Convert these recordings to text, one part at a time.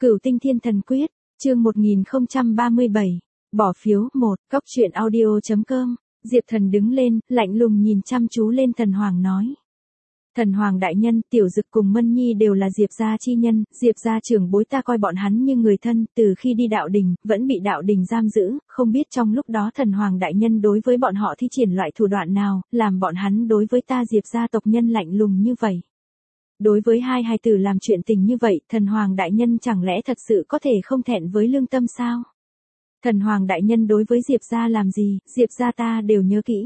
Cửu Tinh Thiên Thần Quyết, chương 1037, bỏ phiếu 1, góc truyện audio.com, Diệp Thần đứng lên, lạnh lùng nhìn chăm chú lên Thần Hoàng nói. Thần Hoàng đại nhân, Tiểu Dực cùng Mân Nhi đều là Diệp gia chi nhân, Diệp gia trưởng bối ta coi bọn hắn như người thân, từ khi đi đạo đình, vẫn bị đạo đình giam giữ, không biết trong lúc đó Thần Hoàng đại nhân đối với bọn họ thi triển loại thủ đoạn nào, làm bọn hắn đối với ta Diệp gia tộc nhân lạnh lùng như vậy. Đối với hai hài tử làm chuyện tình như vậy, Thần Hoàng đại nhân chẳng lẽ thật sự có thể không thẹn với lương tâm sao? Thần Hoàng đại nhân đối với Diệp gia làm gì, Diệp gia ta đều nhớ kỹ.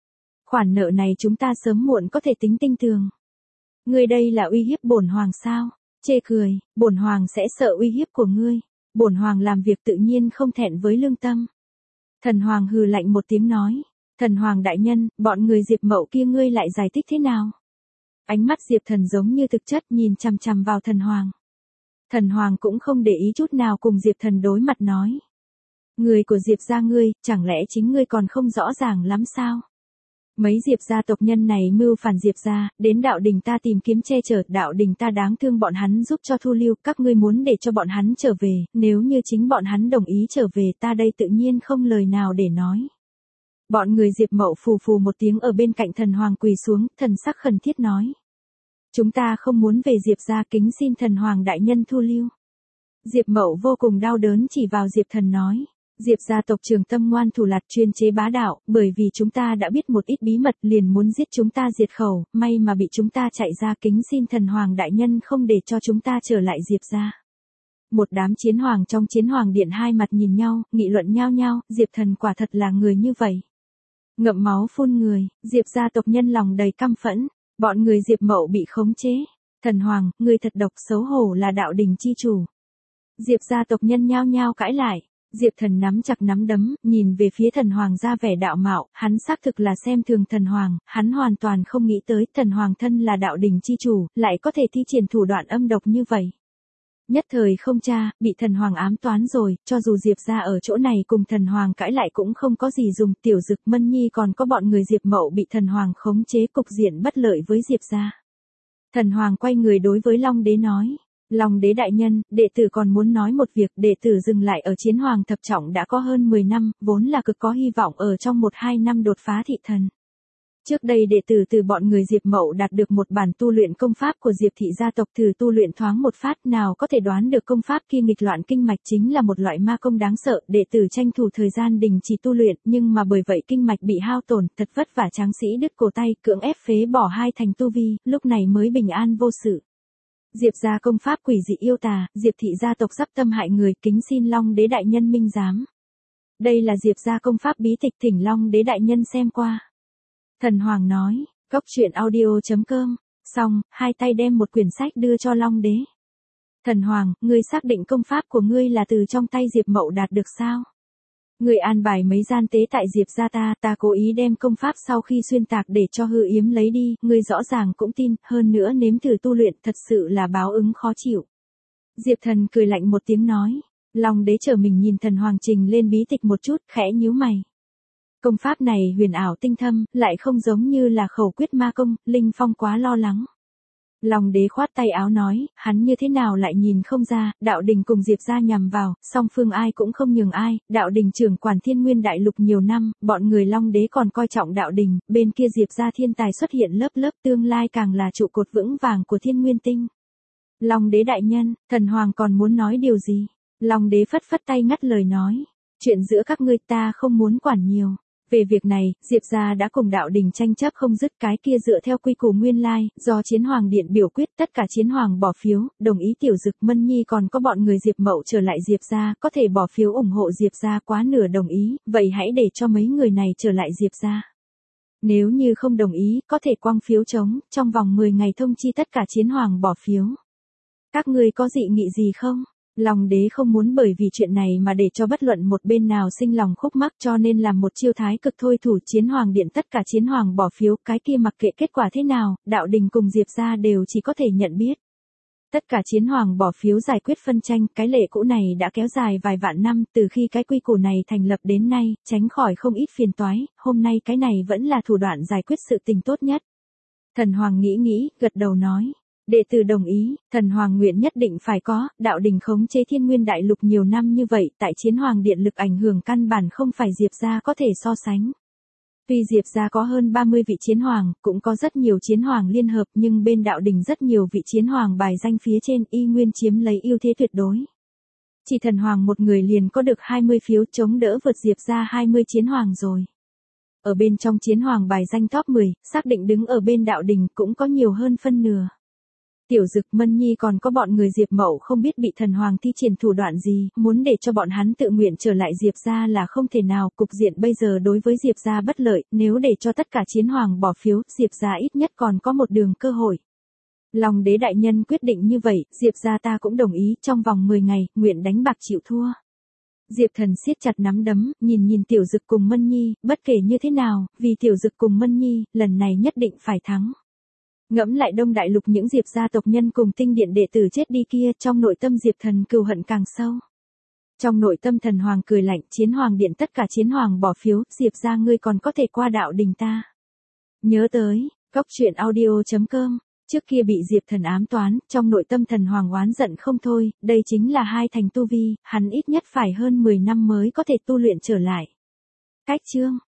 Khoản nợ này chúng ta sớm muộn có thể tính tinh tường. Ngươi đây là uy hiếp bổn hoàng sao? Chê cười, bổn hoàng sẽ sợ uy hiếp của ngươi. Bổn hoàng làm việc tự nhiên không thẹn với lương tâm. Thần Hoàng hừ lạnh một tiếng nói. Thần Hoàng đại nhân, bọn người Diệp Mậu kia ngươi lại giải thích thế nào? Ánh mắt Diệp Thần giống như thực chất nhìn chằm chằm vào Thần Hoàng. Thần Hoàng cũng không để ý chút nào cùng Diệp Thần đối mặt nói. Người của Diệp gia ngươi, chẳng lẽ chính ngươi còn không rõ ràng lắm sao? Mấy Diệp gia tộc nhân này mưu phản Diệp gia, đến đạo đình ta tìm kiếm che chở, đạo đình ta đáng thương bọn hắn giúp cho thu lưu, các ngươi muốn để cho bọn hắn trở về, nếu như chính bọn hắn đồng ý trở về ta đây tự nhiên không lời nào để nói. Bọn người Diệp Mậu phù phù một tiếng ở bên cạnh Thần Hoàng quỳ xuống, thần sắc khẩn thiết nói. Chúng ta không muốn về Diệp gia, kính xin Thần Hoàng đại nhân thu lưu. Diệp Mậu vô cùng đau đớn chỉ vào Diệp Thần nói. Diệp gia tộc Trường Tâm ngoan thủ lạt chuyên chế bá đạo, bởi vì chúng ta đã biết một ít bí mật liền muốn giết chúng ta diệt khẩu, may mà bị chúng ta chạy ra, kính xin Thần Hoàng đại nhân không để cho chúng ta trở lại Diệp gia. Một đám chiến hoàng trong chiến hoàng điện hai mặt nhìn nhau, nghị luận nhau nhau, Diệp Thần quả thật là người như vậy. Ngậm máu phun người, Diệp gia tộc nhân lòng đầy căm phẫn, bọn người Diệp Mậu bị khống chế. Thần Hoàng, người thật độc, xấu hổ là đạo đình chi chủ. Diệp gia tộc nhân nhao nhao cãi lại. Diệp Thần nắm chặt nắm đấm, nhìn về phía Thần Hoàng ra vẻ đạo mạo, hắn xác thực là xem thường Thần Hoàng, hắn hoàn toàn không nghĩ tới Thần Hoàng thân là đạo đình chi chủ, lại có thể thi triển thủ đoạn âm độc như vậy. Nhất thời không cha, bị Thần Hoàng ám toán rồi, cho dù Diệp gia ở chỗ này cùng Thần Hoàng cãi lại cũng không có gì dùng, Tiểu Dực Mân Nhi còn có bọn người Diệp Mậu bị Thần Hoàng khống chế, cục diện bất lợi với Diệp gia. Thần Hoàng quay người đối với Long Đế nói. Long Đế đại nhân, đệ tử còn muốn nói một việc, đệ tử dừng lại ở chiến hoàng thập trọng đã có hơn 10 năm, vốn là cực có hy vọng ở trong 1-2 năm đột phá thị thần. Trước đây đệ tử từ bọn người Diệp Mậu đạt được một bản tu luyện công pháp của Diệp thị gia tộc, thử tu luyện thoáng một phát, nào có thể đoán được công pháp kia nghịch loạn kinh mạch chính là một loại ma công đáng sợ, đệ tử tranh thủ thời gian đình chỉ tu luyện, nhưng mà bởi vậy kinh mạch bị hao tổn, thật vất vả tráng sĩ đứt cổ tay, cưỡng ép phế bỏ 2 thành tu vi, lúc này mới bình an vô sự. Diệp gia công pháp quỷ dị yêu tà, Diệp thị gia tộc sắp tâm hại người, kính xin Long Đế đại nhân minh giám. Đây là Diệp gia công pháp bí tịch, thỉnh Long Đế đại nhân xem qua. Thần Hoàng nói, góc truyện audio.com, xong, hai tay đem một quyển sách đưa cho Long Đế. Thần Hoàng, ngươi xác định công pháp của ngươi là từ trong tay Diệp Mậu đạt được sao? Ngươi an bài mấy gian tế tại Diệp gia ta cố ý đem công pháp sau khi xuyên tạc để cho hư yếm lấy đi, ngươi rõ ràng cũng tin, hơn nữa nếm thử tu luyện, thật sự là báo ứng khó chịu. Diệp Thần cười lạnh một tiếng nói, Long Đế trở mình nhìn Thần Hoàng trình lên bí tịch một chút, khẽ nhíu mày. Công pháp này huyền ảo tinh thâm, lại không giống như là khẩu quyết ma công, Linh Phong quá lo lắng. Long Đế khoát tay áo nói, hắn như thế nào lại nhìn không ra, đạo đình cùng Diệp gia nhằm vào, song phương ai cũng không nhường ai, đạo đình trưởng quản Thiên Nguyên đại lục nhiều năm, bọn người Long Đế còn coi trọng đạo đình, bên kia Diệp gia thiên tài xuất hiện lớp lớp, tương lai càng là trụ cột vững vàng của Thiên Nguyên tinh. Long Đế đại nhân, Thần Hoàng còn muốn nói điều gì? Long Đế phất phất tay ngắt lời nói, chuyện giữa các ngươi ta không muốn quản nhiều. Về việc này, Diệp gia đã cùng đạo đình tranh chấp không dứt, cái kia dựa theo quy củ nguyên lai, do chiến hoàng điện biểu quyết, tất cả chiến hoàng bỏ phiếu, đồng ý Tiểu Dực Mân Nhi còn có bọn người Diệp Mậu trở lại Diệp gia, có thể bỏ phiếu ủng hộ Diệp gia, quá nửa đồng ý, vậy hãy để cho mấy người này trở lại Diệp gia. Nếu như không đồng ý, có thể quăng phiếu trống, trong vòng 10 ngày thông chi tất cả chiến hoàng bỏ phiếu. Các ngươi có dị nghị gì không? Long Đế không muốn bởi vì chuyện này mà để cho bất luận một bên nào sinh lòng khúc mắc, cho nên làm một chiêu thái cực thôi thủ, chiến hoàng điện tất cả chiến hoàng bỏ phiếu, cái kia mặc kệ kết quả thế nào, đạo đình cùng Diệp gia đều chỉ có thể nhận biết. Tất cả chiến hoàng bỏ phiếu giải quyết phân tranh, cái lệ cũ này đã kéo dài vài vạn năm, từ khi cái quy củ này thành lập đến nay, tránh khỏi không ít phiền toái, hôm nay cái này vẫn là thủ đoạn giải quyết sự tình tốt nhất. Thần Hoàng nghĩ, gật đầu nói. Đệ tử đồng ý, thần hoàng nguyện nhất định phải có, đạo đình khống chế Thiên Nguyên đại lục nhiều năm như vậy, tại chiến hoàng điện lực ảnh hưởng căn bản không phải Diệp gia có thể so sánh. Tuy Diệp gia có hơn 30 vị chiến hoàng, cũng có rất nhiều chiến hoàng liên hợp, nhưng bên đạo đình rất nhiều vị chiến hoàng bài danh phía trên y nguyên chiếm lấy ưu thế tuyệt đối. Chỉ thần hoàng một người liền có được 20 phiếu chống đỡ vượt Diệp gia 20 chiến hoàng rồi. Ở bên trong chiến hoàng bài danh top 10, xác định đứng ở bên đạo đình cũng có nhiều hơn phân nửa. Tiểu Dực, Mân Nhi còn có bọn người Diệp Mậu không biết bị thần hoàng thi triển thủ đoạn gì, muốn để cho bọn hắn tự nguyện trở lại Diệp gia là không thể nào, cục diện bây giờ đối với Diệp gia bất lợi, nếu để cho tất cả chiến hoàng bỏ phiếu, Diệp gia ít nhất còn có một đường cơ hội. Long đế đại nhân quyết định như vậy, Diệp gia ta cũng đồng ý, trong vòng 10 ngày, nguyện đánh bạc chịu thua. Diệp Thần siết chặt nắm đấm, nhìn Tiểu Dực cùng Mân Nhi, bất kể như thế nào, vì Tiểu Dực cùng Mân Nhi, lần này nhất định phải thắng. Ngẫm lại Đông Đại Lục những Diệp gia tộc nhân cùng tinh điện đệ tử chết đi kia, trong nội tâm Diệp Thần cừu hận càng sâu. Trong nội tâm thần hoàng cười lạnh, chiến hoàng điện tất cả chiến hoàng bỏ phiếu, Diệp gia ngươi còn có thể qua đạo đình ta. Nhớ tới, goctruyện.audio.com, trước kia bị Diệp Thần ám toán, trong nội tâm thần hoàng oán giận không thôi, đây chính là 2 thành tu vi, hắn ít nhất phải hơn 10 năm mới có thể tu luyện trở lại. Cách chương